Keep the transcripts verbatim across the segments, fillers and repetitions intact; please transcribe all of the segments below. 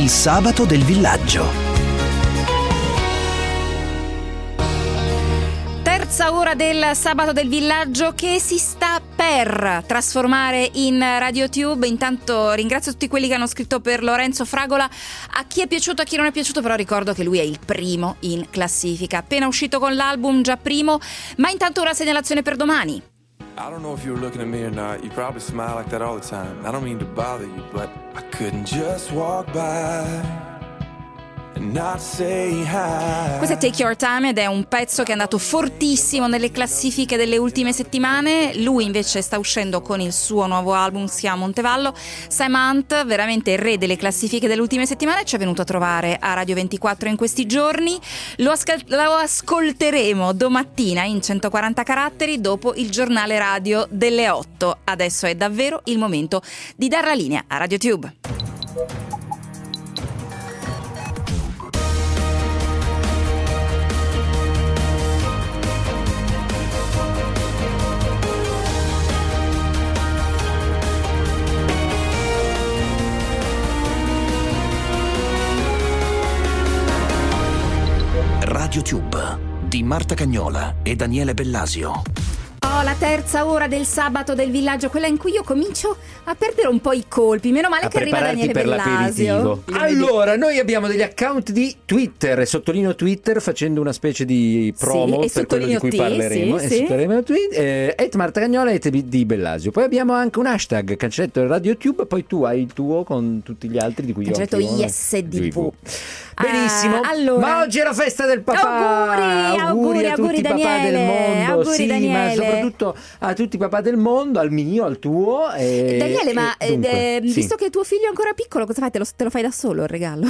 Il sabato del villaggio. Terza ora del sabato del villaggio che si sta per trasformare in RadioTube. Intanto ringrazio tutti quelli che hanno scritto per Lorenzo Fragola, a chi è piaciuto, a chi non è piaciuto, però ricordo che lui è il primo in classifica, appena uscito con l'album, già primo. Ma intanto una segnalazione per domani. I don't know if you were looking at me or not. You probably smile like that all the time. I don't mean to bother you, but I couldn't just walk by and not say hi. Questo è Take Your Time ed è un pezzo che è andato fortissimo nelle classifiche delle ultime settimane. Lui invece sta uscendo con il suo nuovo album, si chiama Montevallo. Sam Hunt, veramente il re delle classifiche delle ultime settimane, ci è venuto a trovare a Radio ventiquattro in questi giorni. Lo, ascal- lo ascolteremo domattina in centoquaranta caratteri dopo il giornale radio delle otto. Adesso è davvero il momento di dar la linea a RadioTube. RadioTube di Marta Cagnola e Daniele Bellasio. Oh, la terza ora del sabato del villaggio, quella in cui io comincio a perdere un po' i colpi. Meno male a che arriva Daniele per Bellasio. Allora, noi abbiamo degli account di Twitter, e sottolineo Twitter facendo una specie di promo sì, per quello di cui te, parleremo. Sì, e sì. sottolineo tweet, eh, et Marta Cagnola et di Bellasio. Poi abbiamo anche un hashtag cancelletto RadioTube, poi tu hai il tuo con tutti gli altri di cui cancelletto io ho I S D V. Benissimo, Ah, allora. ma oggi è la festa del papà. Auguri, auguri, a tutti auguri, i papà Daniele, del mondo. auguri, sì, Daniele. ma soprattutto a tutti i papà del mondo, al mio, al tuo. E, Daniele, ma e dunque, eh, sì. visto che tuo figlio è ancora piccolo, cosa fai? Te lo, te lo fai da solo il regalo?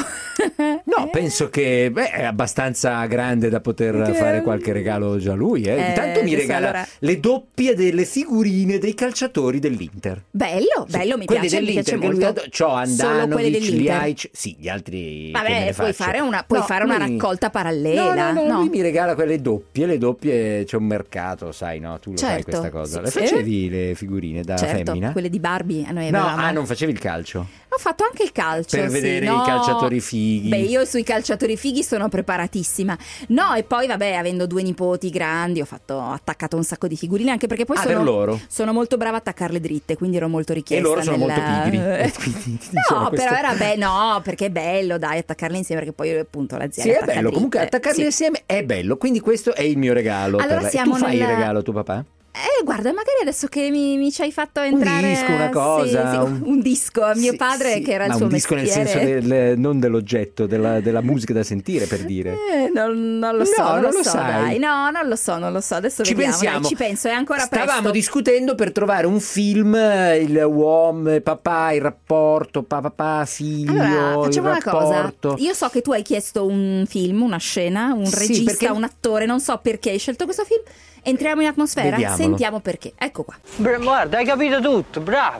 No, penso che beh, è abbastanza grande da poter Che... fare qualche regalo già lui. Eh. Eh, Intanto mi regala allora... le doppie delle figurine dei calciatori dell'Inter. Bello, bello, sì, mi quelli piace, mi piace dell'Inter, molto. Che c'ho Solo quelli Andanovic, dell'Inter. Liaic, sì, gli altri. Vabbè, che me ne puoi faccio. fare una, puoi no, fare una lui... raccolta parallela. No, no, no, no. lui mi regala quelle doppie, le doppie c'è un mercato, sai, no? Tu lo certo, sai questa cosa. Le sì, facevi sì. le figurine da certo, femmina? Quelle di Barbie a noi No, avevamo. ah, non facevi il calcio? Ho fatto anche il calcio per sì, vedere no. i calciatori fighi. Beh, io sui calciatori fighi sono preparatissima. No, e poi vabbè, avendo due nipoti grandi ho fatto ho attaccato un sacco di figurine, anche perché poi ah, sono, per loro? sono molto brava a attaccarle dritte, quindi ero molto richiesta. E loro sono nel... molto pigri. E quindi, diciamo, no, questo... però era bello, no, perché è bello, dai, attaccarle insieme, perché poi appunto la zia sì, è bello, comunque attaccarli sì. insieme è bello, quindi questo è il mio regalo. Allora per la... siamo tu fai nella... il regalo a tuo papà? Eh, guarda, magari adesso che mi, mi ci hai fatto entrare un disco, una cosa, sì, sì, un... un disco a mio sì, padre sì, che era il ma suo un disco mestiere. nel senso del, non dell'oggetto, della, della musica da sentire, per dire. Eh, non, non lo so, no, non, non lo, lo so, sai. dai. No, non lo so, non lo so. Adesso ci vediamo, pensiamo. dai, ci penso, è ancora Stavamo presto. discutendo per trovare un film, il uomo, papà, il rapporto, papà, figlio, allora, facciamo il una cosa. rapporto. Io so che tu hai chiesto un film, una scena, un Sì, regista, perché... un attore, non so perché hai scelto questo film. Entriamo in atmosfera, Vediamolo. sentiamo perché. Ecco qua. Guarda, hai capito tutto, bravo.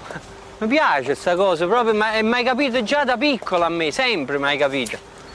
Mi piace questa cosa, proprio, ma mi hai capito già da piccola a me, sempre mi hai capito.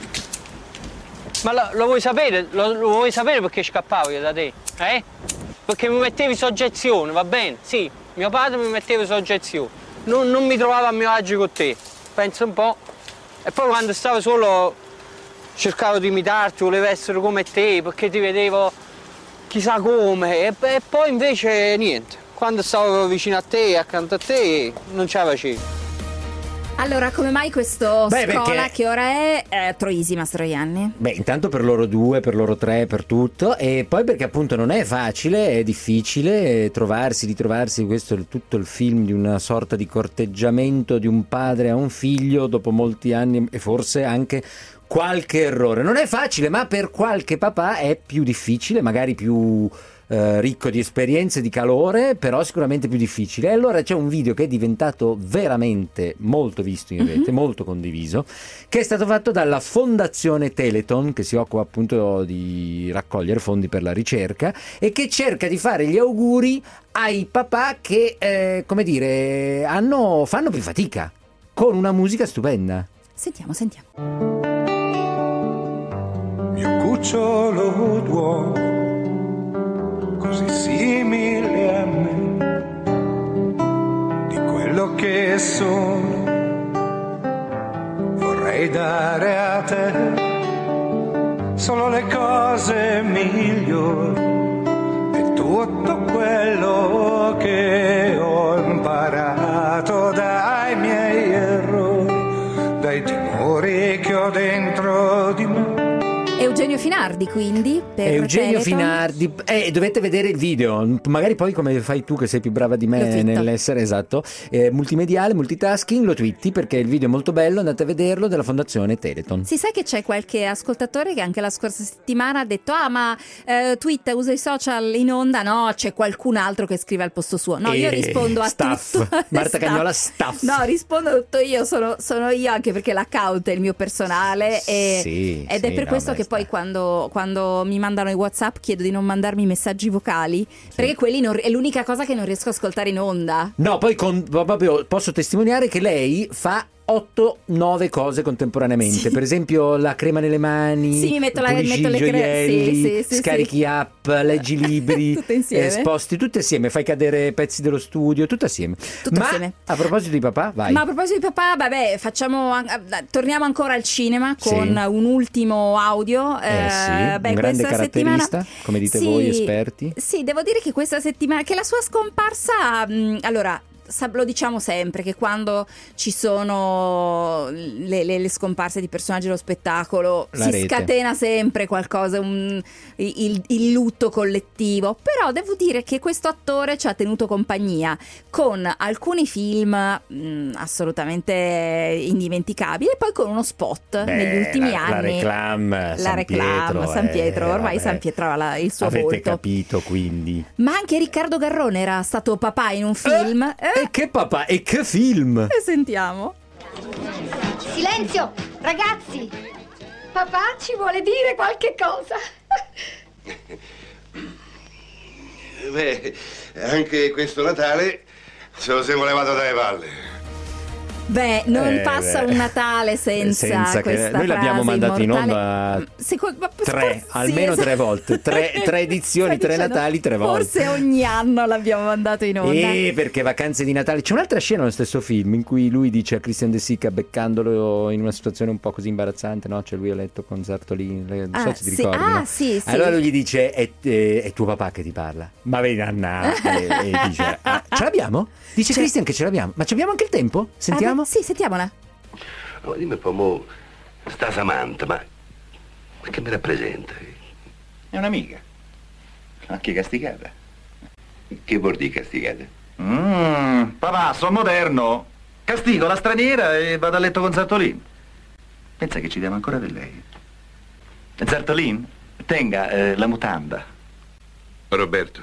Ma lo, lo vuoi sapere? Lo, lo vuoi sapere perché scappavo io da te? Eh? Perché mi mettevi soggezione, va bene? Sì, mio padre mi metteva soggezione. Non, non mi trovavo a mio agio con te. Pensa un po'. E poi quando stavo solo cercavo di imitarti, volevo essere come te, perché ti vedevo chissà come. E, e poi invece niente. Quando stavo vicino a te, accanto a te, non ce la facevo. Allora, come mai questo Beh, Scola, perché... che ora è eh, Troisi Mastroianni? Beh, intanto per loro due, per loro tre, per tutto, e poi perché appunto non è facile, è difficile trovarsi, ritrovarsi, questo è tutto il film di una sorta di corteggiamento di un padre a un figlio dopo molti anni e forse anche qualche errore. Non è facile, ma per qualche papà è più difficile, magari più... Uh, ricco di esperienze, di calore, però sicuramente più difficile. E allora c'è un video che è diventato veramente molto visto in rete, mm-hmm. molto condiviso, che è stato fatto dalla Fondazione Teleton, che si occupa appunto di raccogliere fondi per la ricerca e che cerca di fare gli auguri ai papà che eh, come dire hanno, fanno più fatica, con una musica stupenda. Sentiamo, sentiamo. Mio cucciolo d'uomo, così simile a me, di quello che sono, vorrei vorrei dare a te solo le cose migliori e tutto quello che ho imparato dai miei errori, dai timori che ho dentro di me. Eugenio Finardi, quindi per Eugenio Teleton. Finardi, eh, dovete vedere il video, magari poi come fai tu che sei più brava di me nell'essere esatto, eh, multimediale, multitasking, lo twitti perché il video è molto bello, andate a vederlo, della fondazione Teleton. Si sa che c'è qualche ascoltatore che anche la scorsa settimana ha detto ah ma eh, Twitter usa i social in onda, no c'è qualcun altro che scrive al posto suo, no e io rispondo a staff. tutto Marta Cagnola staff, no rispondo a tutto io, sono, sono io anche perché l'account è il mio personale e, sì, ed sì, è per no, questo beh, che poi quando, quando mi mandano i WhatsApp chiedo di non mandarmi messaggi vocali sì. perché quelli non, è l'unica cosa che non riesco a ascoltare in onda. No, poi con, proprio posso testimoniare che lei fa otto nove cose contemporaneamente, sì. per esempio la crema nelle mani, sì, mi metto, la, pulisci metto le i gioielli, cre- sì, sì, scarichi sì. app, leggi libri, tutto insieme. Eh, sposti tutto assieme, fai cadere pezzi dello studio, tutto assieme. Tutto Ma assieme. A proposito di papà, vai. Ma a proposito di papà, vabbè, facciamo torniamo ancora al cinema con sì. un ultimo audio. Eh, sì, beh, un grande questa caratterista, settimana, come dite sì, voi esperti. Sì, devo dire che questa settimana che la sua scomparsa, mh, allora lo diciamo sempre che quando ci sono le, le, le scomparse di personaggi dello spettacolo La si rete. scatena sempre qualcosa, un, il, il lutto collettivo, però devo dire che questo attore ci ha tenuto compagnia con alcuni film mh, assolutamente indimenticabili e poi con uno spot Beh, negli ultimi la, anni la reclame la San reclame Pietro, San Pietro eh, ormai vabbè. San Pietro ha la, il suo Avete volto, capito quindi. ma anche Riccardo Garrone era stato papà in un film. Eh, E che papà, e che film! E sentiamo. Silenzio, ragazzi! Papà ci vuole dire qualche cosa. Beh, anche questo Natale se lo siamo levato dalle palle. Beh, non Eh, passa beh. un Natale senza, Senza che- questa noi l'abbiamo frase mandato in immortale. onda Secondo, ma tre, forse- almeno sì, tre esatto. volte, tre, tre edizioni, Stai tre dicendo, Natali, tre volte. Forse ogni anno l'abbiamo mandato in onda. Eh, perché Vacanze di Natale. C'è un'altra scena nello stesso film in cui lui dice a Christian De Sica, beccandolo in una situazione un po' così imbarazzante, no? Cioè lui a letto con Sartolini, non so Ah, se ti sì. ricordi, Ah, no? sì, sì. Allora lui gli dice è, è, è tuo papà che ti parla. Ma vedi Anna e, e dice ah, ce l'abbiamo? Dice C'è- Christian che ce l'abbiamo. Ma ci abbiamo anche il tempo? Sentiamo? Ah, beh, sì, sentiamola. Ma dimmi un po', mo, sta Samantha, ma, ma che mi rappresenta? È un'amica. Anche castigata. Che vuol dire castigata? Mmm, papà, sono moderno. Castigo la straniera e vado a letto con Sartolin. Pensa che ci diamo ancora di lei. Sartolin, tenga eh, la mutanda. Roberto,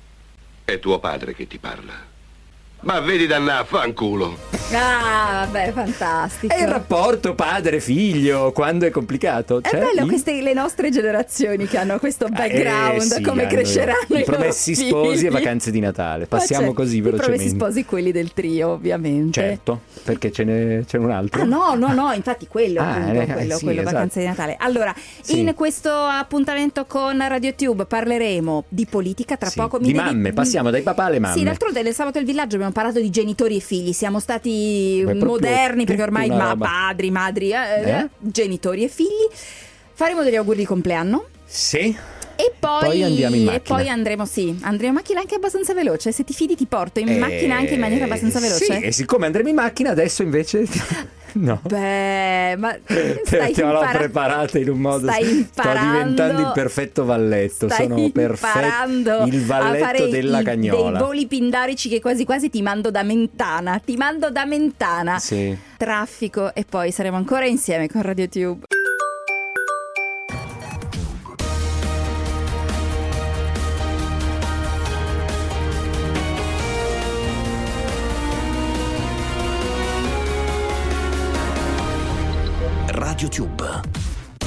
è tuo padre che ti parla. Ma vedi danna, fanculo. Ah, vabbè, fantastico. È il rapporto padre-figlio quando è complicato. È Cioè, bello i- queste le nostre generazioni che hanno questo background, Eh, sì, come hanno cresceranno i i promessi loro sposi figli. e vacanze di Natale. Ma Passiamo c'è così i velocemente. promessi sposi, quelli del trio, ovviamente. Certo, perché ce n'è, c'è un altro. Ah no, no, no, infatti quello, Ah, appunto, eh, quello, sì, quello esatto. vacanze di Natale. Allora, Sì. in questo appuntamento con RadioTube parleremo di politica tra Sì, poco. di devi- mamme, passiamo dai papà alle mamme. Sì, d'altronde nel sabato del villaggio abbiamo parlato di genitori e figli, siamo stati Beh, proprio moderni perché tutta ormai una ma, roba. padri, madri, eh, Eh? genitori e figli. Faremo degli auguri di compleanno. Sì. E poi, Poi andiamo in e macchina. poi andremo, sì, andremo in macchina anche abbastanza veloce. Se ti fidi ti porto in Eh, macchina anche in maniera abbastanza veloce. Sì, e siccome andremo in macchina adesso invece no. Beh, ma stai Te l'ho impara- preparata in un modo. stai Sto imparando- diventando il perfetto valletto. Stai Sono perfetto. imparando Il a fare valletto della i- cagnola. dei voli pindarici che quasi quasi ti mando da Mentana. Ti mando da Mentana. Sì. Traffico e poi saremo ancora insieme con RadioTube. RadioTube.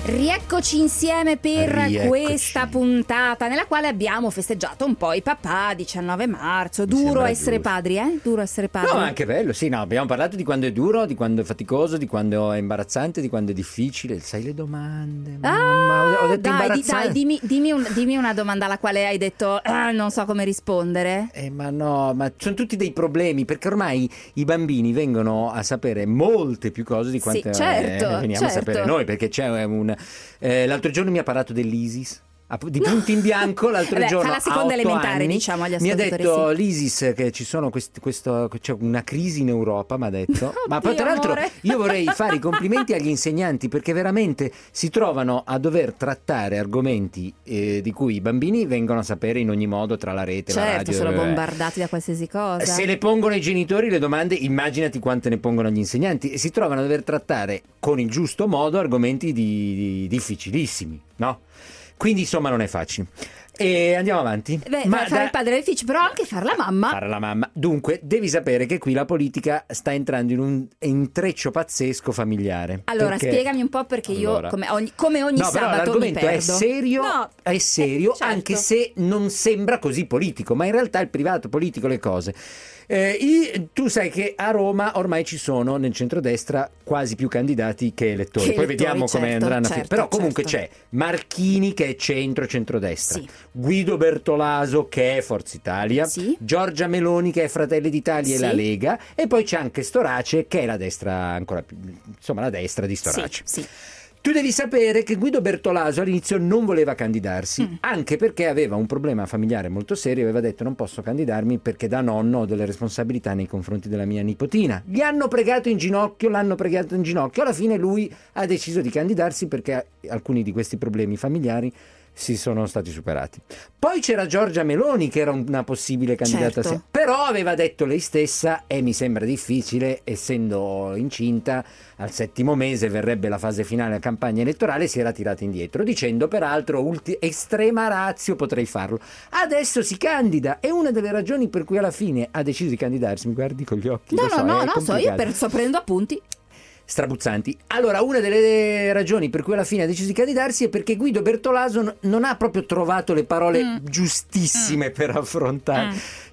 Rieccoci insieme per Rieccoci. questa puntata nella quale abbiamo festeggiato un po' i papà, diciannove marzo. Duro essere giusto. padri, eh? Duro essere padri. No, anche bello, sì, no, abbiamo parlato di quando è duro, di quando è faticoso, di quando è imbarazzante, di quando è difficile. Sai le domande? Mamma, ho, ho detto dai, di- imbarazzante. dai, dimmi, dimmi, un- dimmi una domanda alla quale hai detto "Ah, non so come rispondere". Eh, ma no, ma sono tutti dei problemi, perché ormai i bambini vengono a sapere molte più cose di quante Sì, certo, eh, veniamo certo. a sapere noi, perché c'è un... Eh, l'altro giorno mi ha parlato dell'ISIS. Ah, di punti in bianco l'altro Vabbè, giorno fa la seconda a otto elementare, anni, diciamo agli mi ha ascoltatori, detto sì. l'ISIS che ci sono questi, questo, c'è una crisi in Europa, mi ha detto. Ma poi Oddio, tra l'altro amore. io vorrei fare i complimenti agli insegnanti, perché veramente si trovano a dover trattare argomenti eh, di cui i bambini vengono a sapere in ogni modo, tra la rete, la Certo, radio. sono eh. bombardati da qualsiasi cosa. Se le pongono i genitori le domande, immaginati quante ne pongono gli insegnanti, e si trovano a dover trattare con il giusto modo argomenti di, di- difficilissimi, no? Quindi insomma non è facile. E andiamo avanti. Beh, Ma fare da- il padre è difficile, però anche fare la mamma. fare la mamma. Dunque, devi sapere che qui la politica sta entrando in un intreccio pazzesco familiare. Allora, Perché- spiegami un po', perché io, Allora. come ogni, come ogni No, però sabato, mi l'argomento perdo. è serio, No, è serio, eh, certo. anche se non sembra così politico, ma in realtà il privato politico le cose. Eh, i- tu sai che a Roma ormai ci sono nel centrodestra quasi più candidati che elettori. Che Poi elettori, vediamo come certo, andranno a finire. certo, Però comunque certo. c'è Marchini che è centro-centrodestra, Sì. Guido Bertolaso che è Forza Italia, Sì. Giorgia Meloni che è Fratelli d'Italia Sì. e la Lega, e poi c'è anche Storace che è la destra ancora più, insomma la destra di Storace. Sì, sì. Tu devi sapere che Guido Bertolaso all'inizio non voleva candidarsi, Mm. anche perché aveva un problema familiare molto serio, aveva detto non posso candidarmi perché da nonno ho delle responsabilità nei confronti della mia nipotina. Gli hanno pregato in ginocchio, l'hanno pregato in ginocchio, alla fine lui ha deciso di candidarsi perché alcuni di questi problemi familiari si sono stati superati. Poi c'era Giorgia Meloni che era una possibile candidata, Certo. se- però aveva detto lei stessa e mi sembra difficile, essendo incinta al settimo mese verrebbe la fase finale della campagna elettorale, si era tirata indietro dicendo peraltro ulti- estrema ratio potrei farlo. Adesso si candida e una delle ragioni per cui alla fine ha deciso di candidarsi, mi guardi con gli occhi, No, lo no, so, no, è no, so, io complicato. per, sto prendendo appunti. Strabuzzanti. Allora, una delle ragioni per cui alla fine ha deciso di candidarsi è perché Guido Bertolaso n- non ha proprio trovato le parole Mm. giustissime per affrontare. Mm.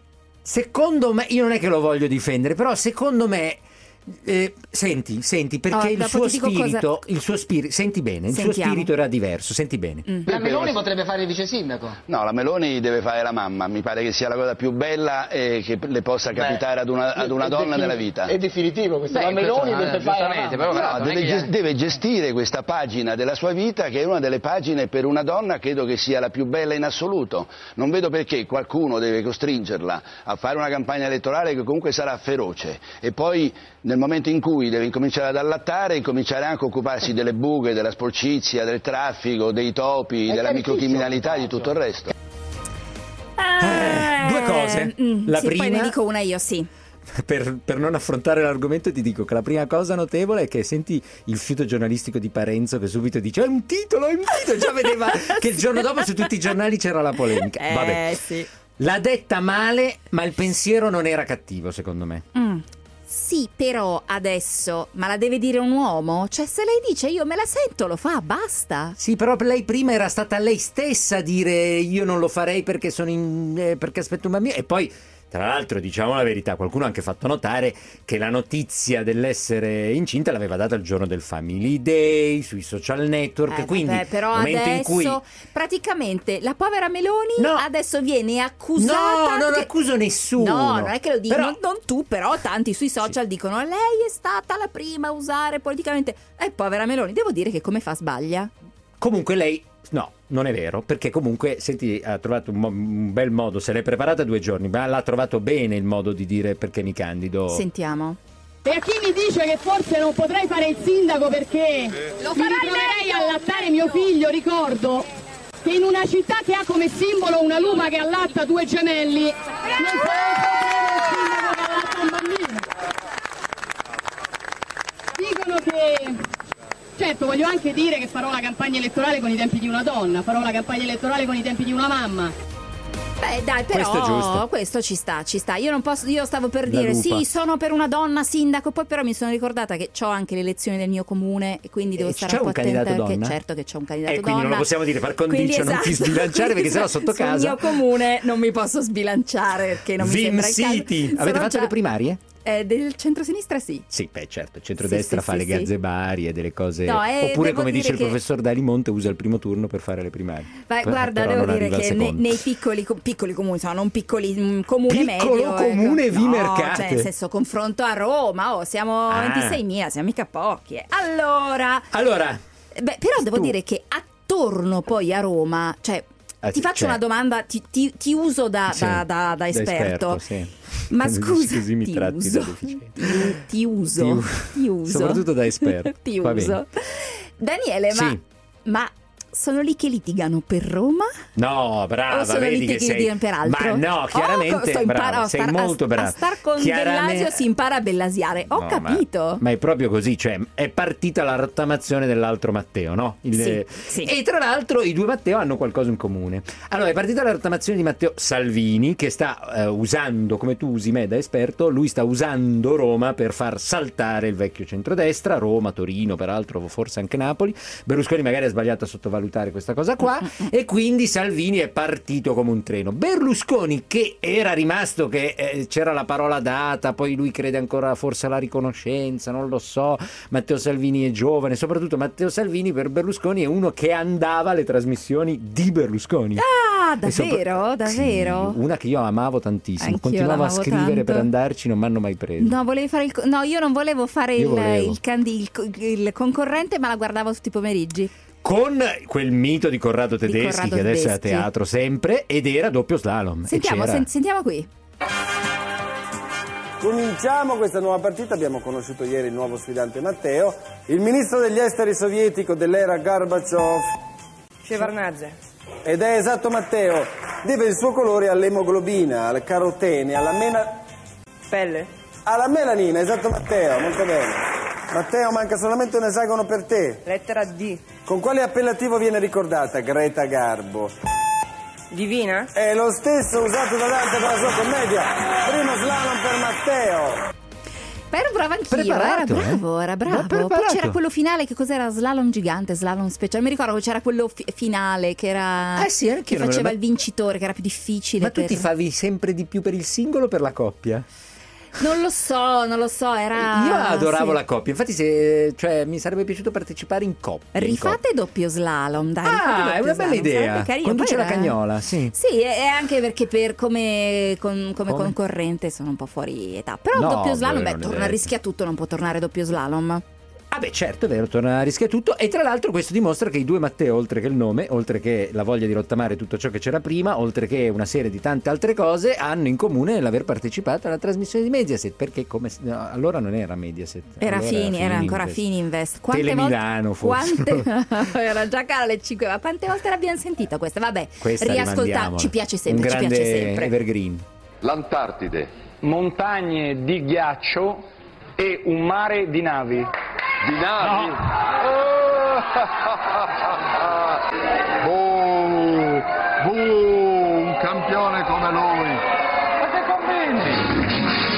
Secondo me, io non è che lo voglio difendere, però secondo me eh, senti, senti, perché Oh, il dopo suo ti dico spirito, il suo spirito, senti bene, il Sentiamo. suo spirito era diverso, senti bene. La Meloni potrebbe fare il vice sindaco. No, la Meloni deve fare la mamma, mi pare che sia la cosa più bella e che le possa capitare ad una, ad una È donna defini- nella vita. È definitivo questo. Beh, La Meloni questo, deve eh, fare la giustamente, mamma. però- No, non è deve, che- ges- deve gestire questa pagina della sua vita, che è una delle pagine per una donna credo che sia la più bella in assoluto. Non vedo perché qualcuno deve costringerla a fare una campagna elettorale che comunque sarà feroce, e poi nel momento in cui deve incominciare ad allattare, incominciare anche a occuparsi delle buche, della sporcizia, del traffico, dei topi, È della difficile, microcriminalità e di tutto il resto. Eh, due cose. mm, La sì, poi prima- ne dico una io, sì. Per, per non affrontare l'argomento ti dico che la prima cosa notevole è che senti il fiuto giornalistico di Parenzo che subito dice è un titolo, è un titolo, già vedeva che il giorno dopo su tutti i giornali c'era la polemica. Eh, Vabbè. sì. L'ha detta male, ma il pensiero non era cattivo secondo me. Mm. Sì, però adesso, ma la deve dire un uomo? Cioè, se lei dice io me la sento, lo fa, basta. Sì, però lei prima era stata lei stessa a dire io non lo farei perché sono in, eh, perché aspetto un bambino, e poi tra l'altro diciamo la verità, qualcuno ha anche fatto notare che la notizia dell'essere incinta l'aveva data il giorno del Family Day sui social network, Eh, quindi vabbè, però nel momento adesso in cui praticamente la povera Meloni No. adesso viene accusata. No, non che- accuso nessuno. No, non è che lo dico, Però- non, non tu, però tanti sui social dicono lei è stata la prima a usare politicamente. Eh, povera Meloni, devo dire che come fa sbaglia? Comunque lei, no, non è vero, perché comunque, senti, ha trovato un, mo- un bel modo, se l'è preparata due giorni, ma l'ha trovato bene il modo di dire perché mi candido. Sentiamo. E a chi mi dice che forse non potrei fare il sindaco perché Lo mi farai ritroverei meglio, a allattare mio figlio, ricordo che in una città che ha come simbolo una lupa che allatta due gemelli non sarei il sindaco che allatta un bambino. Dicono che... Certo, voglio anche dire che farò la campagna elettorale con i tempi di una donna, farò la campagna elettorale con i tempi di una mamma. Beh, Beh, dai, però Questo è giusto. questo ci sta, ci sta. Io non posso, io stavo per La dire lupa. sì, sono per una donna sindaco, poi però mi sono ricordata che ho anche le elezioni del mio comune e quindi devo E stare c'è un po' un candidato attenta. Che, donna? certo che c'è un candidato Eh, donna. quindi non lo possiamo dire, par condicio, Quindi, non ti esatto. sbilanciare perché sennò sotto Sul casa. mio comune non mi posso sbilanciare perché non mi Vim sembra il caso. City. Sono Avete fatto già- le primarie? Eh, del centrosinistra sì. Sì, beh certo, il centrodestra Sì, sì, fa sì, le sì. gazzebarie, delle cose. No, eh, Oppure, devo come dice dire il che- professor Dalimonte, usa il primo turno per fare le primarie. Beh, Per- guarda, però devo non dire arriva al che ne- secondo. nei piccoli, co- piccoli comuni, insomma, non piccoli, mm, comune Piccolo medio. comune ecco. Vimercate. No, cioè, nel senso, confronto a Roma, oh, siamo Ah. ventiseimila, siamo mica pochi. eh. Allora, Allora, beh, però devo tu- dire che attorno poi a Roma, cioè, Ah, ti sì, faccio cioè- una domanda, ti, ti- ti uso da, sì, da- da- da esperto. sì. Ma Quando scusa, dici così mi ti tratti uso, da deficiente. ti, ti uso, Ti u- ti uso. Soprattutto da esperto. ti Va uso. bene. Daniele, ma, Sì. ma sono lì che litigano per Roma? No, brava, O sono vedi lì che che sei. litigano per altro? Ma no, chiaramente, Oh, sto impara- brava, a sei star- molto a, brava. A star con Chiaramente- Bellasio si impara a bellasiare. Ho No, capito. Ma, ma è proprio così, cioè è partita la rottamazione dell'altro Matteo, no? Il- Sì, sì. E tra l'altro i due Matteo hanno qualcosa in comune. Allora è partita la rottamazione di Matteo Salvini che sta eh, usando, come tu usi me da esperto, lui sta usando Roma per far saltare il vecchio centrodestra, Roma, Torino, peraltro forse anche Napoli. Berlusconi magari ha sbagliato a sottovalutare questa cosa qua e quindi Salvini è partito come un treno. Berlusconi, che era rimasto che eh, c'era la parola data, poi lui crede ancora forse alla riconoscenza, non lo so. Matteo Salvini è giovane, soprattutto Matteo Salvini per Berlusconi è uno che andava alle trasmissioni di Berlusconi. Ah, E sopra- davvero? Davvero? Sì, una che io amavo tantissimo. Anch'io Continuavo a l'amavo scrivere tanto. per andarci, non mi hanno mai preso. No, volevi fare il co- no, io non volevo fare Io il, volevo. il, candi- il co- il concorrente, ma la guardavo tutti i pomeriggi. Con quel mito di Corrado Tedeschi Corrado che adesso è a Tedeschi. teatro sempre ed era doppio slalom. E Sentiamo, c'era- sen- sentiamo qui. Cominciamo questa nuova partita, abbiamo conosciuto ieri il nuovo sfidante Matteo, il ministro degli esteri sovietico dell'era Gorbaciov. Shevardnadze. Ed è esatto Matteo, deve il suo colore all'emoglobina, al carotene, alla mena... Pelle. Alla melanina, esatto Matteo, molto bene. Matteo, manca solamente un esagono per te. Lettera D. Con quale appellativo viene ricordata Greta Garbo? Divina? È lo stesso usato da Dante per la sua commedia. Primo slalom per Matteo. Ma ero brava anch'io, Preparato, era bravo, eh? era Ma bravo. Poi preparato. c'era quello finale, che cos'era? Slalom gigante, slalom speciale. Mi ricordo che c'era quello fi- finale che era Eh sì, anche che io non me lo- faceva il vincitore, che era più difficile. Ma tu per- ti favi sempre di più per il singolo o per la coppia? Non lo so, non lo so, era Io adoravo sì. la coppia, infatti se, cioè, mi sarebbe piaciuto partecipare in coppia. in Rifate doppio slalom, dai. rifate Ah, doppio è una bella slalom, idea. sarebbe carino. Conduce Poi la era- Cagnola, sì. Sì, e e anche perché per come, con- come Come? concorrente sono un po' fuori età. Però No, doppio slalom, beh, beh, non è torna a detto. rischia tutto, non può tornare doppio slalom. Ah beh certo, è vero, torna a rischia tutto. E tra l'altro questo dimostra che i due Matteo, oltre che il nome, oltre che la voglia di rottamare tutto ciò che c'era prima, oltre che una serie di tante altre cose, hanno in comune l'aver partecipato alla trasmissione di Mediaset. Perché come no, allora non era Mediaset, Era allora Fini, era ancora Fininvest. Fininvest. Quante Tele volte- Milano, forse. Quante... era già cara alle cinque, ma quante volte l'abbiamo sentita questa? Vabbè, Questa riascolta, rimandiamola. ci piace Un sempre, ci grande piace sempre. evergreen. L'Antartide. Montagne di ghiaccio e un mare di navi. Di navi? Oh, oh, un campione come lui. Ma che commenti?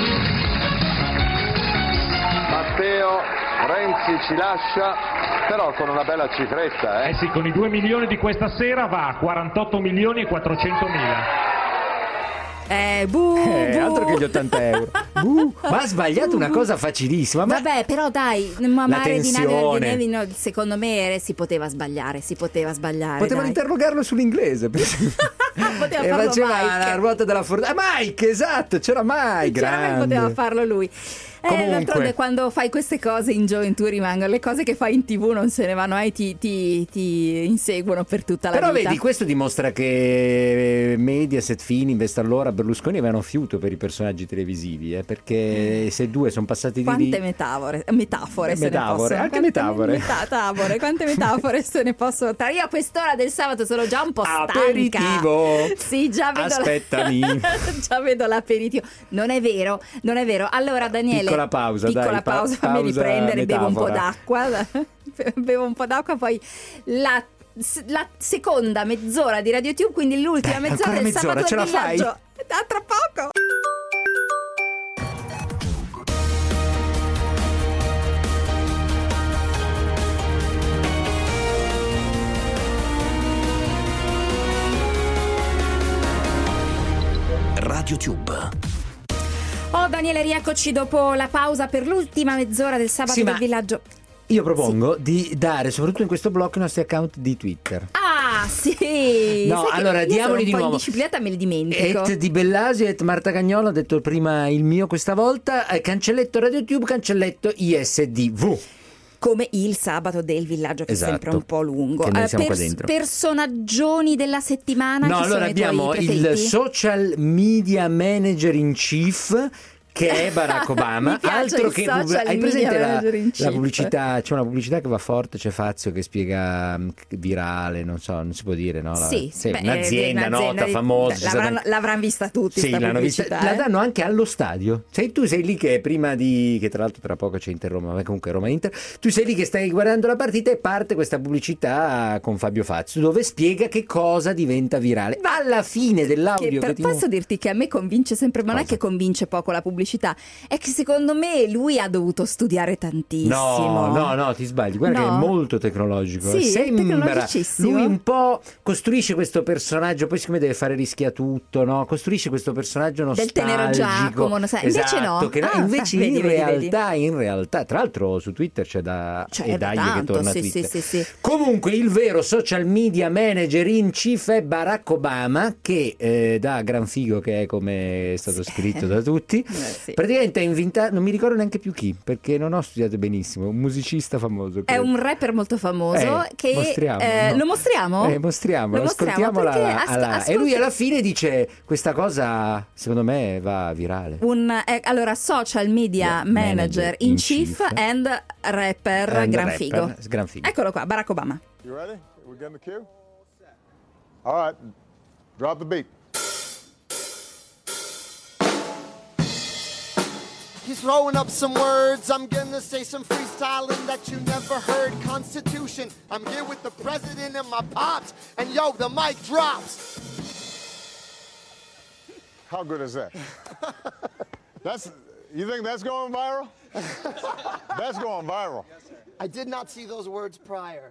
Matteo Renzi ci lascia, però con una bella cifretta, eh? Eh sì, con i due milioni di questa sera va a quarantotto milioni e quattrocentomila. Eh, bu, Eh, bu. altro che gli ottanta euro. Uh, ma ha sbagliato una cosa facilissima. Ma Vabbè, però dai, ma La mare di navi, tensione. di nevi, no, secondo me eh, si poteva sbagliare, si poteva sbagliare. potevano dai. interrogarlo sull'inglese. Poteva e farlo faceva Mike. la ruota della fortuna. Ah, Mike, esatto, c'era Mike, Chiaramente grande. poteva farlo lui. Eh, Comunque. d'altronde quando fai queste cose in gioventù rimangono, le cose che fai in tv non se ne vanno mai, ti, ti, ti inseguono per tutta la Però vita. vedi, questo dimostra che Mediaset, Fininvest, allora Berlusconi avevano fiuto per i personaggi televisivi, eh, perché se due sono passati di Quante lì... metafore, metafore, se ne Metafore, possono. anche quante metafore. metafore, quante metafore se ne possono trarre. Io a quest'ora del sabato sono già un po' stanca. Aperitivo. Sì, già vedo Aspettami. la... già vedo l'aperitivo. Non è vero, non è vero. Allora Daniele, Piccola pausa, piccola dai, pa- pausa, fammi pausa riprendere, bevo un po' metafora. d'acqua. Bevo un po' d'acqua, poi la la seconda mezz'ora di RadioTube, quindi l'ultima Dai, mezz'ora ancora del mezz'ora, sabato ce la al fai? villaggio. Da tra poco. RadioTube. Oh Daniele, rieccoci dopo la pausa per l'ultima mezz'ora del sabato Sì, del ma villaggio. Io propongo sì. di dare, soprattutto in questo blocco, i nostri account di Twitter. Ah, sì! No, Sai allora, io diamoli sono di un po' nuovo. indisciplinata, me li dimentico. Et di Bellasi, et Marta Cagnola, ho detto prima il mio questa volta, eh, cancelletto RadioTube, cancelletto I S D V. Come il sabato del villaggio, che Esatto, è sempre un po' lungo. che noi Eh, siamo qua pers- dentro. personaggioni della settimana. No, chi allora sono i tuoi abbiamo il preferiti? social media manager in chief, che è Barack Obama. Mi piace Altro il che social pubblic- hai media presente la, manager in la chief. pubblicità? C'è una pubblicità che va forte, c'è Fazio che spiega um, virale, non so, non si può dire, no? La, Sì, beh, un'azienda eh, nota, un'azienda di- famosa. beh, c'è stata l'avranno, anche- l'avranno vista tutti. Sì, sta l'hanno vista, pubblicità, la eh. danno anche allo stadio. Sei, tu sei lì che prima di, che tra l'altro tra poco c'è Inter Roma, ma comunque Roma Inter, tu sei lì che stai guardando la partita e parte questa pubblicità con Fabio Fazio dove spiega che cosa diventa virale. Alla fine dell'audio Che che per- ti posso dirti che a me convince sempre, ma non è che convince poco la pubblicità, è che secondo me lui ha dovuto studiare tantissimo. No, no, no, ti sbagli. Guarda No. che è molto tecnologico. Sì, è Sembra. tecnologicissimo. Lui un po' costruisce questo personaggio, poi siccome deve fare rischiatutto, no? Costruisce questo personaggio Del nostalgico. tenero Giacomo, non sai. Invece Esatto, no. che Ah, invece vedi, in vedi, realtà, in realtà, tra l'altro su Twitter c'è da C'è e da dai che tanto, torna a sì, Twitter. sì, sì, sì. Comunque il vero social media manager in chief è Barack Obama, che eh, da gran figo che è, come è stato scritto da tutti, Eh, sì. praticamente ha inventato, non mi ricordo neanche più chi, perché non ho studiato benissimo, un musicista famoso. È credo. un rapper molto famoso Eh, che mostriamo, eh, no? lo mostriamo? Eh, mostriamo, Lo mostriamo, ascoltiamola perché alla- asco- alla- ascolti- e lui alla fine dice questa cosa secondo me va virale. Un, eh, allora, social media Yeah, manager, manager in in chief, chief. and rapper And gran rapper, figo. gran figo. Eccolo qua, Barack Obama. You ready? We getting the cue? All right, drop the beat. He's throwing up some words. I'm gonna say some freestyling that you never heard. Constitution. I'm here with the president and my pops. And yo, the mic drops. How good is that? That's. You think that's going viral? That's going viral. I did not see those words prior.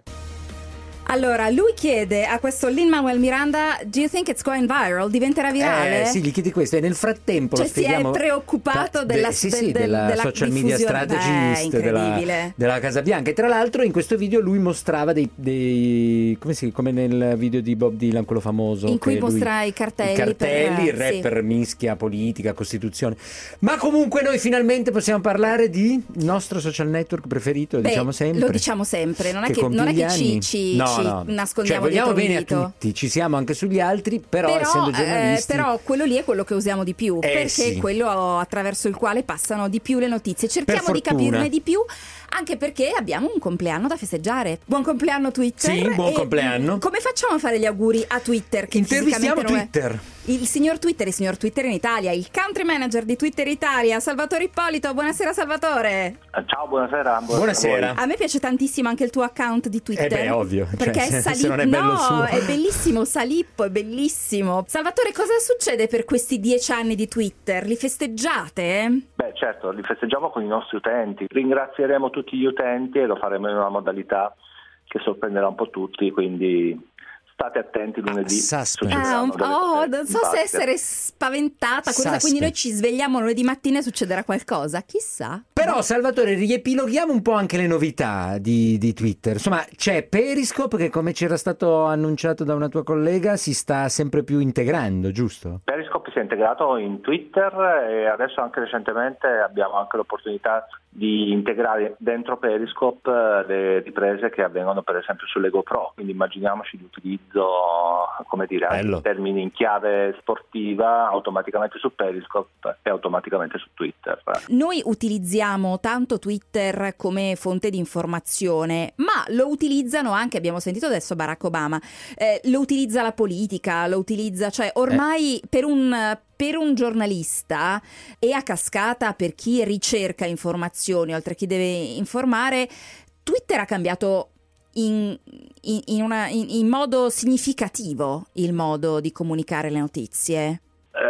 Allora, lui chiede a questo Lin-Manuel Miranda: do you think it's going viral? Diventerà virale? Eh, sì, gli chiedi questo e nel frattempo Cioè lo si è spieghiamo. preoccupato Da- della- de- sì, del- sì, del- della, della social media diffusione. strategist Beh, della, incredibile. della Casa Bianca. E tra l'altro in questo video lui mostrava dei, dei come, si, come nel video di Bob Dylan, quello famoso In cui che lui- mostra i cartelli i cartelli, per- il rapper mischia politica, Costituzione. Ma comunque noi finalmente possiamo parlare di il nostro social network preferito, lo Beh, diciamo sempre. lo diciamo sempre, non è che, compie non è gli che ci, anni. ci, No, ci no. nascondiamo Cioè, vogliamo dietro un bene a dito. tutti, ci siamo anche sugli altri, però, Però, essendo eh, giornalisti però quello lì è quello che usiamo di più, Eh, perché sì. è quello attraverso il quale passano di più le notizie. Cerchiamo Per di fortuna. capirne di più, anche perché abbiamo un compleanno da festeggiare. Buon compleanno Twitter. Sì, buon E compleanno. Come facciamo a fare gli auguri a Twitter? Che intervistiamo fisicamente non è- Twitter. Il signor Twitter, il signor Twitter in Italia, il country manager di Twitter Italia, Salvatore Ippolito. Buonasera Salvatore. Ciao, buonasera. Buonasera. A me piace tantissimo anche il tuo account di Twitter. Eh beh, ovvio. Perché Cioè, è se Salippo. non è bello il no, suo. è bellissimo. Salippo è bellissimo. Salvatore, cosa succede per questi dieci anni di Twitter? Li festeggiate? Beh, certo, li festeggiamo con i nostri utenti. Ringrazieremo tutti gli utenti e lo faremo in una modalità che sorprenderà un po' tutti, quindi state attenti lunedì. Ah, un- oh, non so se essere spaventata, curiosa, Suspense. quindi noi ci svegliamo lunedì mattina e succederà qualcosa, chissà. Però Salvatore, riepiloghiamo un po' anche le novità di, di Twitter. Insomma, c'è Periscope che, come c'era stato annunciato da una tua collega, si sta sempre più integrando, giusto? Periscope si è integrato in Twitter e adesso anche recentemente abbiamo anche l'opportunità di integrare dentro Periscope eh, le riprese che avvengono per esempio sulle GoPro, quindi immaginiamoci l'utilizzo, come dire, anche in termini in chiave sportiva, automaticamente su Periscope e automaticamente su Twitter. Noi utilizziamo tanto Twitter come fonte di informazione, ma lo utilizzano anche, abbiamo sentito adesso Barack Obama, eh, lo utilizza la politica, lo utilizza, cioè ormai per un... Per un giornalista e a cascata per chi ricerca informazioni, oltre a chi deve informare, Twitter ha cambiato in, in, in, una, in, in modo significativo il modo di comunicare le notizie?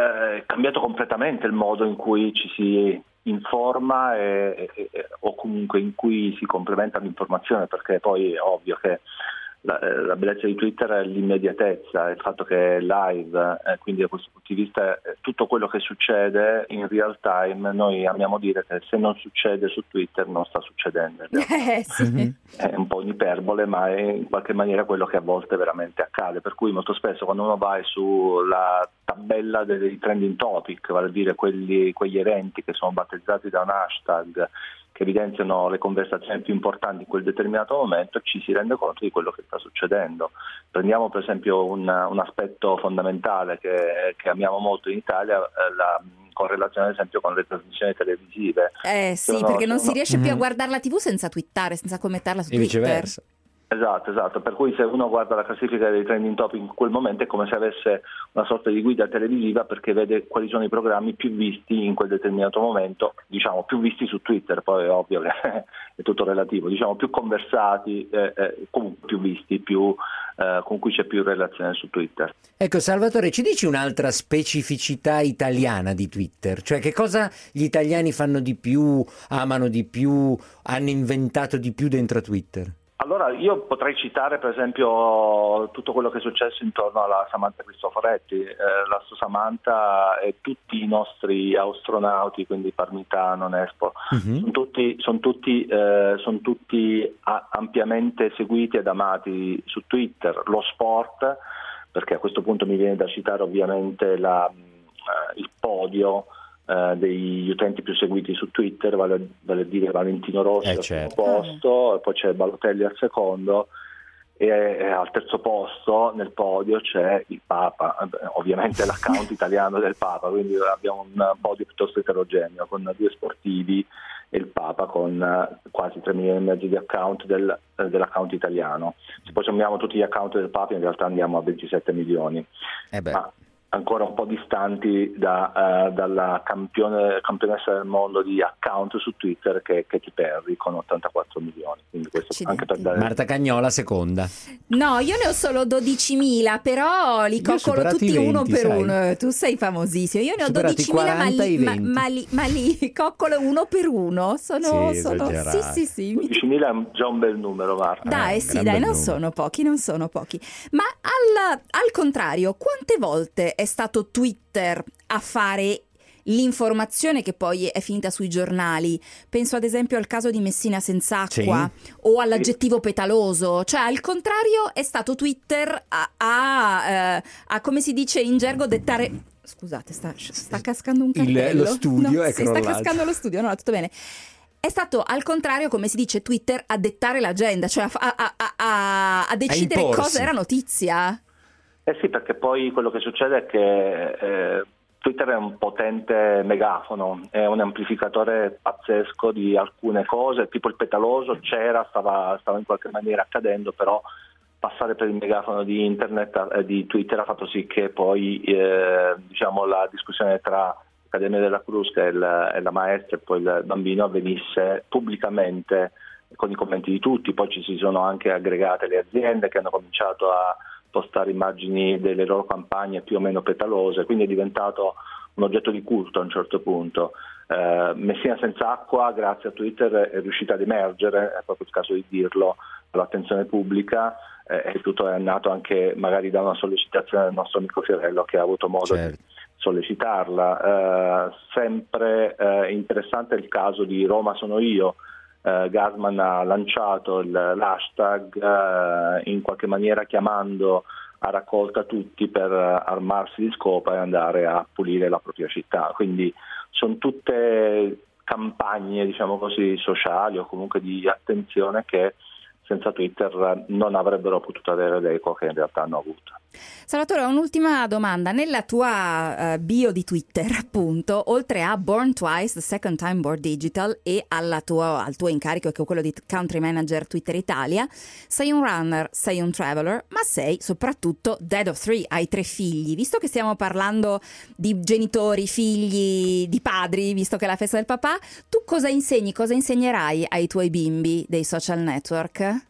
È cambiato completamente il modo in cui ci si informa e, e, o comunque in cui si complementa l'informazione, perché poi è ovvio che la, la bellezza di Twitter è l'immediatezza, il fatto che è live, eh, quindi da questo punto di vista eh, tutto quello che succede in real time, noi amiamo dire che se non succede su Twitter non sta succedendo. Eh, sì. È un po' un'iperbole, ma è in qualche maniera quello che a volte veramente accade, per cui molto spesso quando uno va sulla tabella dei trending topic, vale a dire quelli, quegli eventi che sono battezzati da un hashtag che evidenziano le conversazioni più importanti in quel determinato momento, ci si rende conto di quello che sta succedendo. Prendiamo per esempio un, un aspetto fondamentale che, che amiamo molto in Italia, eh, la correlazione ad esempio con le trasmissioni televisive. Eh sì, sono, perché non sono... si riesce più a guardare la tivù senza twittare, senza commentarla su E Twitter. viceversa. Esatto, esatto, per cui se uno guarda la classifica dei trending topic in quel momento è come se avesse una sorta di guida televisiva, perché vede quali sono i programmi più visti in quel determinato momento, diciamo più visti su Twitter, poi è ovvio che è tutto relativo, diciamo più conversati, eh, eh, comunque più visti, più, eh, con cui c'è più relazione su Twitter. Ecco Salvatore, ci dici un'altra specificità italiana di Twitter? Cioè che cosa gli italiani fanno di più, amano di più, hanno inventato di più dentro Twitter? Allora io potrei citare per esempio tutto quello che è successo intorno alla Samantha Cristoforetti, eh, la Samantha e tutti i nostri astronauti, quindi Parmitano, Nespo, uh-huh. sono tutti, son tutti, eh, son tutti a- ampiamente seguiti ed amati su Twitter. Lo sport, perché a questo punto mi viene da citare ovviamente la, eh, il podio Uh, degli utenti più seguiti su Twitter, vale, vale a dire Valentino Rossi eh, al certo. primo posto, e poi c'è Balotelli al secondo e, e al terzo posto nel podio c'è il Papa, ovviamente l'account italiano del Papa, quindi abbiamo un podio piuttosto eterogeneo con due sportivi e il Papa con uh, quasi tre milioni e mezzo di account del, uh, dell'account italiano. Se poi sommiamo tutti gli account del Papa in realtà andiamo a ventisette milioni. Eh beh. Ma ancora un po' distanti da, uh, dalla campione, campionessa del mondo di account su Twitter che è Katy Perry con ottantaquattro milioni. Quindi questo anche per dare... Marta Cagnola seconda. No, io ne ho solo dodicimila, però li coccolo tutti venti, uno per sai. uno. Tu sei famosissimo. Io ne ho Superati dodicimila, ma quaranta li, e ma, venti. ma, li, ma li coccolo uno per uno. Sono, Sì, sono esagerato. sì, sì, sì. mi- dodicimila è già un bel numero, Marta. Dai, Eh, sì, gran dai, bel non numero. sono pochi, non sono pochi. Ma al, al contrario, quante volte è stato Twitter a fare l'informazione che poi è finita sui giornali? Penso ad esempio al caso di Messina Senz'acqua Sì. o all'aggettivo petaloso. Cioè, al contrario, è stato Twitter a, a, eh, a, come si dice in gergo, dettare... Scusate, sta, sta cascando un Il- cartello. lo studio no, è sì, sta crollato. cascando lo studio, no, tutto bene. È stato al contrario, come si dice, Twitter a dettare l'agenda, cioè a, a- a- a- a decidere imporsi. cosa era notizia. Eh sì, perché poi quello che succede è che eh, Twitter è un potente megafono, è un amplificatore pazzesco di alcune cose, tipo il petaloso c'era, stava, stava in qualche maniera accadendo, però passare per il megafono di internet, eh, di Twitter ha fatto sì che poi eh, diciamo la discussione tra l'Accademia della Cruz che è, il, è la maestra e poi il bambino avvenisse pubblicamente con i commenti di tutti. Poi ci si sono anche aggregate le aziende che hanno cominciato a postare immagini delle loro campagne più o meno petalose, quindi è diventato un oggetto di culto a un certo punto. Eh, Messina Senz'acqua, grazie a Twitter, è riuscita ad emergere, è proprio il caso di dirlo, all'attenzione pubblica, eh, e tutto è nato anche magari da una sollecitazione del nostro amico Fiorello che ha avuto modo Certo. di sollecitarla. Eh, sempre eh, interessante il caso di Roma sono io. Uh, Gasman ha lanciato il, l'hashtag uh, in qualche maniera chiamando a raccolta tutti per uh, armarsi di scopa e andare a pulire la propria città. Quindi sono tutte campagne, diciamo così, sociali o comunque di attenzione che senza Twitter non avrebbero potuto avere l'eco che in realtà hanno avuto. Salvatore, un'ultima domanda. Nella tua uh, bio di Twitter, appunto, oltre a Born Twice, The Second Time Born Digital e alla tua, al tuo incarico, che è quello di Country Manager Twitter Italia, sei un runner, sei un traveler, ma sei soprattutto dad of three, hai tre figli. Visto che stiamo parlando di genitori, figli, di padri, visto che è la festa del papà, tu cosa insegni, cosa insegnerai ai tuoi bimbi dei social network?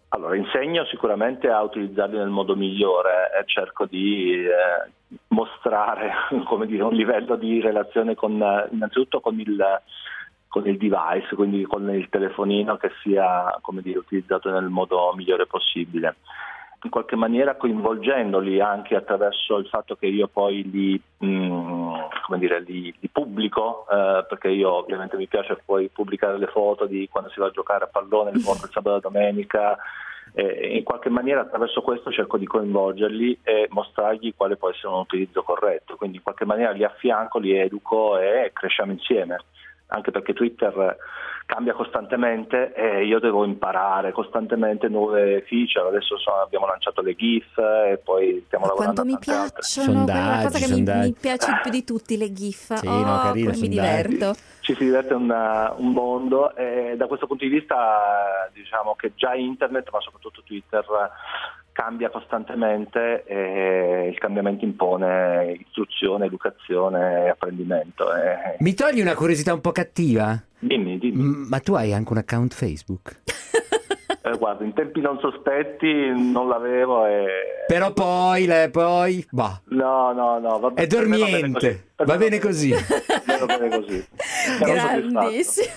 Allora, insegno sicuramente a utilizzarli nel modo migliore e cerco di eh, mostrare, come dire, un livello di relazione con, innanzitutto con il, con il device, quindi con il telefonino, che sia, come dire, utilizzato nel modo migliore possibile. In qualche maniera coinvolgendoli anche attraverso il fatto che io poi li, mh, come dire, li, li pubblico, eh, perché io ovviamente mi piace poi pubblicare le foto di quando si va a giocare a pallone, le foto il sabato e la domenica, e in qualche maniera attraverso questo cerco di coinvolgerli e mostrargli quale può essere un utilizzo corretto, quindi in qualche maniera li affianco, li educo e cresciamo insieme, anche perché Twitter cambia costantemente e io devo imparare costantemente nuove feature. Adesso so, abbiamo lanciato le GIF e poi stiamo Ma lavorando quanto mi a tante altre. piacciono, quella cosa che mi, mi piace più di tutti, le GIF. Sì, oh, no, carino, come mi sondaggi. diverto. Ci si diverte un, un mondo e da questo punto di vista diciamo che già internet, ma soprattutto Twitter, cambia costantemente e il cambiamento impone istruzione, educazione e apprendimento. E... Mi togli una curiosità un po' cattiva? Dimmi, dimmi. M- ma tu hai anche un account Facebook? Eh, guarda, in tempi non sospetti non l'avevo e... Però poi, le, poi, bah. No, no, no. Va, È dormiente, va bene così. Va bene così. Grandissimo.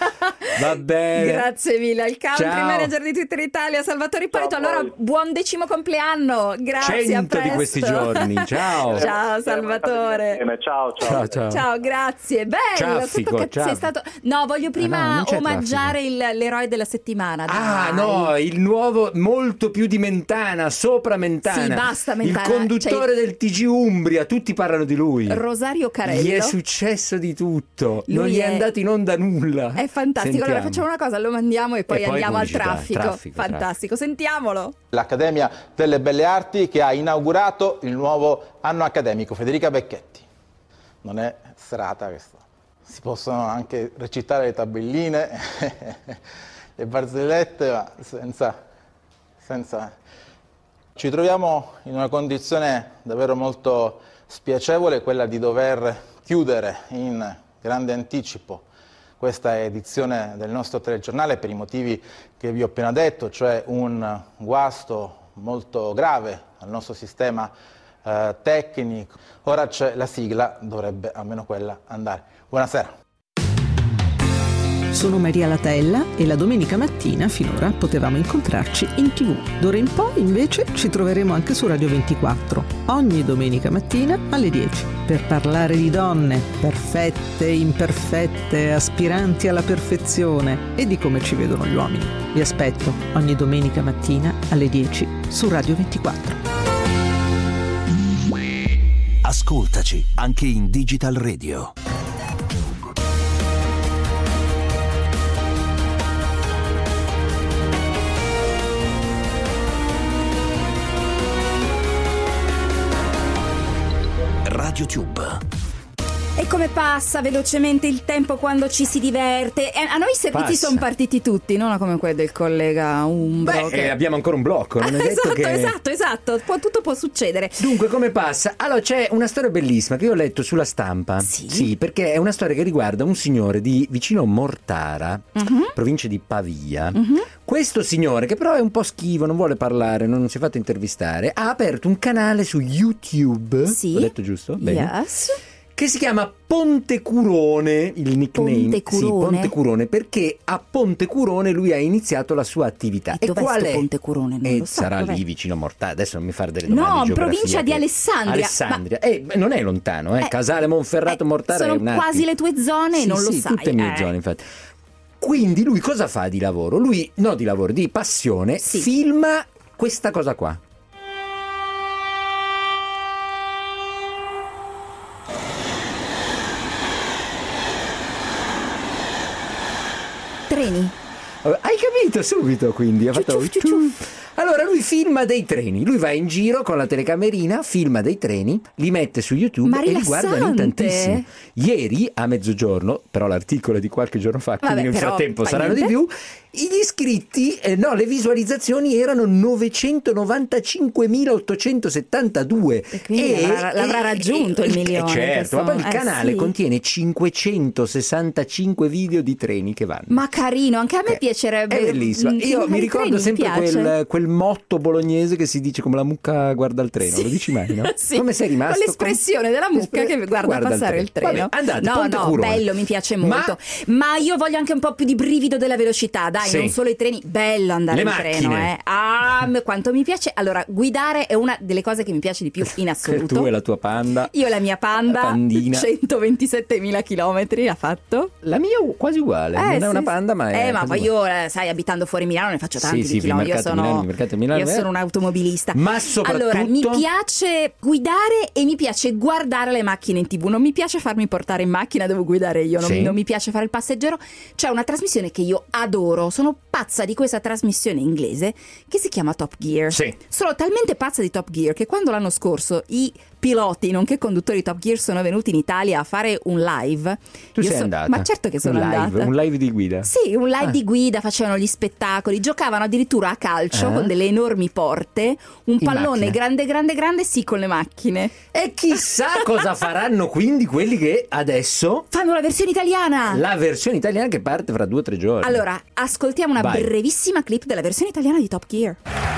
Va bene. Grazie mille al country Ciao. manager di Twitter Italia, Salvatore Ippolito. Ciao, allora, poi. buon decimo compleanno. Grazie, a Cento presto. di questi giorni. Ciao. Ciao Salvatore. Ciao, ciao. Ciao, ciao. Ciao, grazie. Bello. Traffico, tutto che ciao. sei stato... No, voglio prima Ah, no, non c'è omaggiare il- l'eroe della settimana. Ah dai. no, il nuovo, molto più di Mentana, sopra Mentana. Sì, basta Mentana. Il conduttore C'è il- del T G Umbria, tutti parlano di lui. Rosario Carello. Gli è successo di tutto, non Lui gli è è- andato in onda nulla. È fantastico. Allora Sentiamo. facciamo una cosa, lo mandiamo e poi, E poi andiamo al pubblicità, traffico. traffico, Fantastico, sentiamolo. L'Accademia delle Belle Arti che ha inaugurato il nuovo anno accademico. Federica Becchetti. Non è serata questo. Si possono anche recitare le tabelline, le barzellette, ma senza, senza... Ci troviamo in una condizione davvero molto spiacevole, quella di dover chiudere in grande anticipo questa edizione del nostro telegiornale per i motivi che vi ho appena detto, cioè un guasto molto grave al nostro sistema eh, tecnico. Ora c'è la sigla, dovrebbe almeno quella andare. Buonasera. Sono Maria Latella e la domenica mattina finora potevamo incontrarci in tivù. D'ora in poi invece ci troveremo anche su Radio ventiquattro, ogni domenica mattina alle dieci, per parlare di donne, perfette, imperfette, aspiranti alla perfezione e di come ci vedono gli uomini. Vi aspetto ogni domenica mattina alle dieci su Radio ventiquattro. Ascoltaci anche in Digital Radio. RadioTube. E come passa velocemente il tempo quando ci si diverte. E a noi i servizi Passa. sono partiti tutti, non come quello del collega Umbro. Beh, che... eh, abbiamo ancora un blocco, non è detto esatto, che... esatto, esatto. Può- tutto può succedere. Dunque, come passa? Allora, c'è una storia bellissima che io ho letto sulla stampa. Sì? perché è una storia che riguarda un signore di vicino Mortara, Mhm. provincia di Pavia. Mhm. Questo signore, che però è un po' schivo, non vuole parlare, non, non si è fatto intervistare, ha aperto un canale su YouTube. Sì. Ho detto giusto? Bene. Yes. Che si chiama Pontecurone, il nickname. Pontecurone? Sì, Pontecurone, perché a Pontecurone lui ha iniziato la sua attività. E dov'è qual sto è? Pontecurone? Non E lo so, sarà dov'è? lì vicino a Mortara. Adesso non mi fare delle domande No, di in geografia, provincia di che- Alessandria. Alessandria. Eh, beh, non è lontano, eh. Eh, Casale Monferrato Mortara Sono è un attimo. quasi le tue zone e Sì, non lo sì, sai. tutte mie eh. zone, infatti. Quindi lui cosa fa di lavoro? Lui, no di lavoro, di passione, filma questa cosa qua. Treni. Hai capito subito, quindi ha fatto... Allora lui filma dei treni, lui va in giro con la telecamerina, filma dei treni, li mette su YouTube Ma e li guardano in rilassante. tantissimi. Ieri a mezzogiorno, però l'articolo è di qualche giorno fa, quindi Vabbè, nel però frattempo fa saranno niente. di più, gli iscritti, eh, no, le visualizzazioni erano novecentonovantacinquemilaottocentosettantadue. E quindi l'avrà- l'avrà raggiunto il milione, Certo, ma poi il questo- eh, canale sì. contiene cinquecentosessantacinque video di treni che vanno. Ma carino, anche a me piacerebbe. È bellissimo. Mm, Io ma mi i ricordo treni sempre mi piace. quel, quel motto bolognese che si dice come la mucca guarda il treno. Sì. Lo dici mai, no? Sì. Come sei rimasto? Con l'espressione della mucca che guarda, guarda il passare il treno. treno. Vabbè, andate, no, Ponte no, Curone. bello, mi piace molto. Ma... io voglio anche un po' più di brivido della velocità, dai, Sì. non solo i treni. Bello andare Le in macchine. treno, eh. Ah, m- quanto mi piace. Allora, guidare è una delle cose che mi piace di più in assoluto. Tu e la tua panda. Io e la mia Panda, La pandina. centoventisettemila chilometri ha fatto. La mia è quasi uguale, Eh, non sì, è una sì. panda, ma è Eh, ma quasi poi io, eh, sai, abitando fuori Milano ne faccio tanti Sì, di sì, chilometri. Io mercato sono, Milano, mercato Milano, io eh. sono un automobilista. Ma soprattutto- Allora, mi piace guidare e mi piace guardare le macchine in tivù. Non mi piace farmi portare in macchina, devo guidare io. Non, Sì. non mi piace fare il passeggero. C'è una trasmissione che io adoro. Sono pazza di questa trasmissione inglese che si chiama Top Gear. Sì. Sono talmente pazza di Top Gear che quando l'anno scorso i piloti, nonché conduttori di Top Gear, sono venuti in Italia a fare un live. Tu io sei so- andata? Ma certo che sono un live, andata. Un live di guida? Sì, un live Ah. di guida, facevano gli spettacoli, giocavano addirittura a calcio Ah. con delle enormi porte, un In pallone macchina. grande grande grande, sì, con le macchine. E chissà cosa faranno quindi quelli che adesso Fanno la versione italiana. la versione italiana che parte fra due o tre giorni. Allora, ascoltiamo una Vai. brevissima clip della versione italiana di Top Gear.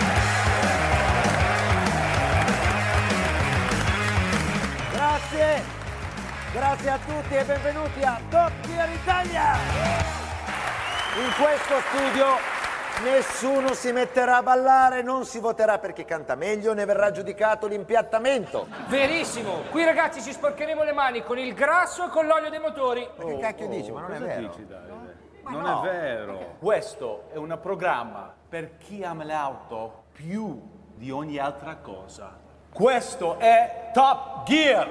Grazie, grazie a tutti e benvenuti a Top Gear Italia! In questo studio nessuno si metterà a ballare, non si voterà per chi canta meglio, ne verrà giudicato l'impiattamento. Verissimo, qui ragazzi ci sporcheremo le mani con il grasso e con l'olio dei motori. Ma che cacchio dici? Ma non è vero. Non no. è vero. Questo è un programma per chi ama l'auto più di ogni altra cosa. Questo è Top Gear.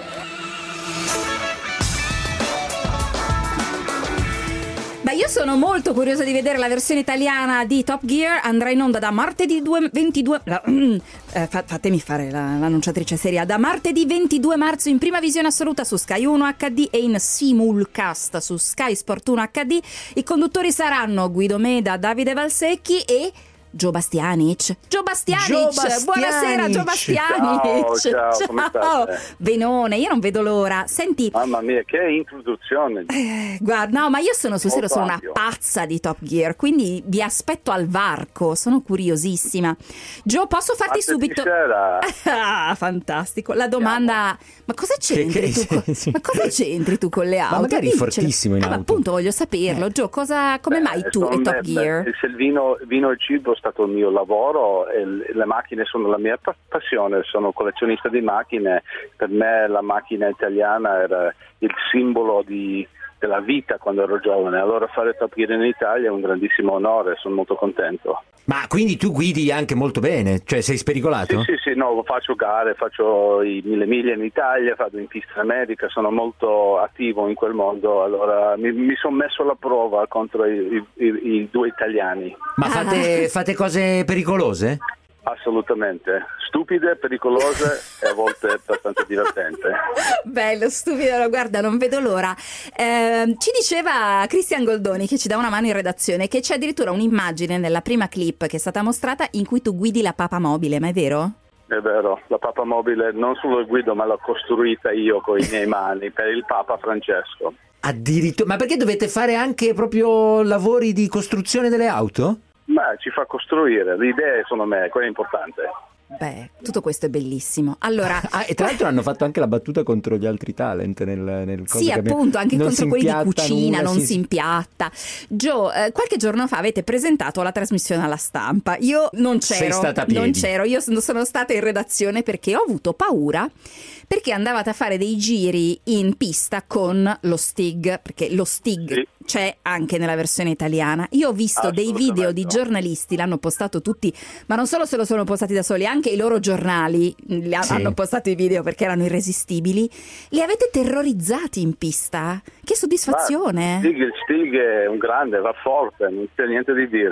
Beh, io sono molto curiosa di vedere la versione italiana di Top Gear. Andrà in onda da martedì due- ventidue la- eh, fa- fatemi fare la- l'annunciatrice seria. Da martedì ventidue marzo in prima visione assoluta su Sky uno acca di e in simulcast su Sky Sport uno acca di. I conduttori saranno Guido Meda, Davide Valsecchi e Gio Bastianic. Gio Bastianic, Gio Bastianic. buonasera Gio Bastianic. Ciao, ciao, come state? Benone, io non vedo l'ora. Senti, Mamma mia, che introduzione! Eh, guarda, no, ma io sono sul serio, Molto sono una ampio. pazza di Top Gear, quindi vi aspetto al varco, sono curiosissima. Gio, posso farti Martedì subito... sera. Ah, fantastico. La domanda, ma cosa c'entri che- tu? Con... sì. Ma cosa c'entri tu con le auto? magari Diccelo. fortissimo in Eh, ma auto. appunto voglio saperlo. Gio, cosa, come mai tu Secondo e Top me, Gear? beh, se il vino, vino e il cibo è stato il mio lavoro e l- le macchine sono la mia pa- passione, sono collezionista di macchine, per me la macchina italiana era il simbolo di, della vita quando ero giovane, allora fare Top Gear in Italia è un grandissimo onore, sono molto contento. Ma quindi tu guidi anche molto bene? Cioè sei spericolato? Sì, sì, sì, no, faccio gare, faccio i mille miglia in Italia, vado in pista in America, sono molto attivo in quel mondo, allora mi, mi sono messo alla prova contro i, i- i- i due italiani. Ma fate, fate cose pericolose? Assolutamente, stupide, pericolose e a volte abbastanza divertente. Bello, stupido, guarda, non vedo l'ora. Eh, ci diceva Cristian Goldoni, che ci dà una mano in redazione, che c'è addirittura un'immagine nella prima clip che è stata mostrata in cui tu guidi la Papa Mobile, ma è vero? È vero, la Papa Mobile non solo la guido ma l'ho costruita io con i miei mani per il Papa Francesco. Addirittura? Ma perché dovete fare anche proprio lavori di costruzione delle auto? Beh, ci fa costruire, le idee sono me, quello è importante. Beh, tutto questo è bellissimo. Allora, Ah, e tra l'altro hanno fatto anche la battuta contro gli altri talent nel, nel cosa sì, che abbiamo- appunto, anche non contro si quelli di impiatta cucina, nulla, non sì, si impiatta. Gio, eh, qualche giorno fa avete presentato la trasmissione alla stampa. Io non c'ero, Sei stata a piedi. non c'ero, io sono, sono stata in redazione perché ho avuto paura, perché andavate a fare dei giri in pista con lo Stig, perché lo Stig c'è anche nella versione italiana. Io ho visto dei video di giornalisti, l'hanno postato tutti, ma non solo se lo sono postati da soli, anche i loro giornali li ha- Sì. hanno postato i video perché erano irresistibili. Li avete terrorizzati in pista? Che soddisfazione! Stig, Stig è un grande, va forte, non c'è niente di dire.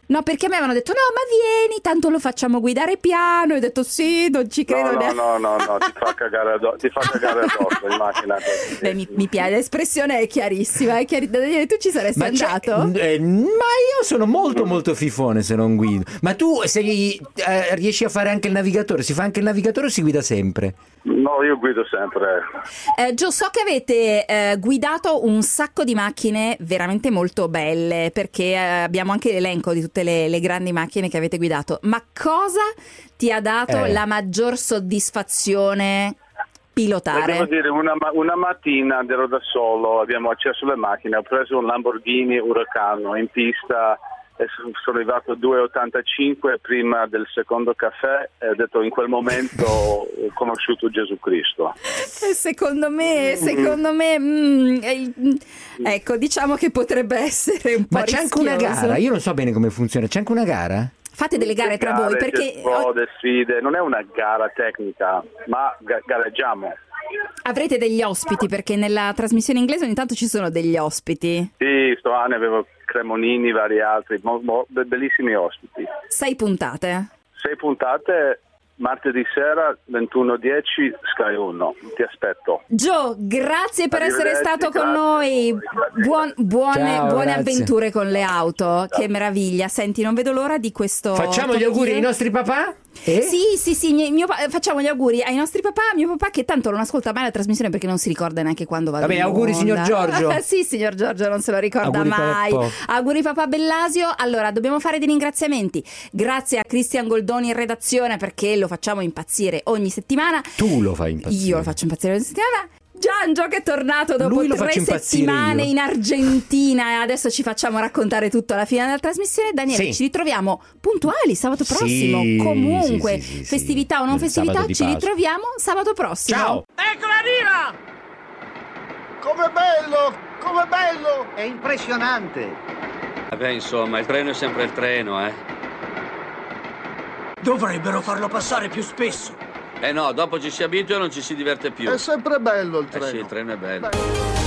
No, perché mi avevano detto no, ma vieni, tanto lo facciamo guidare piano. E ho detto sì, non ci credo. No, no, neanche. no, no, no, ti fa cagare addosso, ti fa cagare addosso in macchina. Beh, mi, mi piace, l'espressione è chiarissima. È chiari... Daniele, tu ci saresti Ma, andato? eh, ma io sono molto molto fifone se non guido. Ma tu sei, eh, riesci a fare anche il navigatore? Si fa anche il navigatore o si guida sempre? No, io guido sempre. Eh, Gio, so che avete eh, guidato un sacco di macchine veramente molto belle, perché eh, abbiamo anche l'elenco di tutte le, le grandi macchine che avete guidato. Ma cosa ti ha dato Eh. la maggior soddisfazione pilotare? Devo dire, una, ma- una mattina ero da solo, abbiamo acceso le macchine, ho preso un Lamborghini Huracano in pista e so- sono arrivato a due virgola ottantacinque prima del secondo caffè e ho detto in quel momento ho conosciuto Gesù Cristo. E secondo me, secondo me, mm, eh, mm, ecco, diciamo che potrebbe essere un po' Ma c'è anche una rischioso. gara? Io non so bene come funziona. C'è anche una gara? Fate delle gare tra voi, Gare, perché prove, sfide, non è una gara tecnica, ma ga- gareggiamo. avrete degli ospiti, perché nella trasmissione inglese ogni tanto ci sono degli ospiti. Sì, sto anno avevo Cremonini, vari altri, mo- mo- be- bellissimi ospiti. Sei puntate. Sei puntate, martedì sera ventuno e dieci Sky uno, ti aspetto. Gio, grazie per essere Arrivederci, stato con grazie. noi. Buon- buone Ciao, buone grazie. avventure con le auto. Che meraviglia. Senti, non vedo l'ora di questo. Facciamo gli Top auguri Gear. ai nostri papà? Eh? Sì, sì, sì, mio- mio pa- facciamo gli auguri ai nostri papà, mio papà che tanto non ascolta mai la trasmissione perché non si ricorda neanche quando va Vabbè, in auguri, onda. signor Giorgio. Sì, signor Giorgio non se lo ricorda Auguri, mai. Peppo. Auguri papà Bellasio. Allora, dobbiamo fare dei ringraziamenti. Grazie a Cristian Goldoni in redazione, perché lo facciamo impazzire ogni settimana. Tu lo fai impazzire. Io lo faccio impazzire ogni settimana. Giangio che è tornato dopo Lui lo tre faccio impazzire settimane io. in Argentina e adesso ci facciamo raccontare tutto alla fine della trasmissione. Daniele, Sì. ci ritroviamo puntuali sabato prossimo. Sì, Comunque, sì, sì, sì, sì. festività o non Il festività, sabato di ci Pasqua. ritroviamo sabato prossimo. Ciao. Eccola arriva! Com'è bello! Com'è bello! È impressionante! Vabbè, insomma, il treno è sempre il treno, eh. Dovrebbero farlo passare più spesso. Eh no, dopo ci si abitua e non ci si diverte più. È sempre bello il Eh treno. sì, il treno è bello. Beh.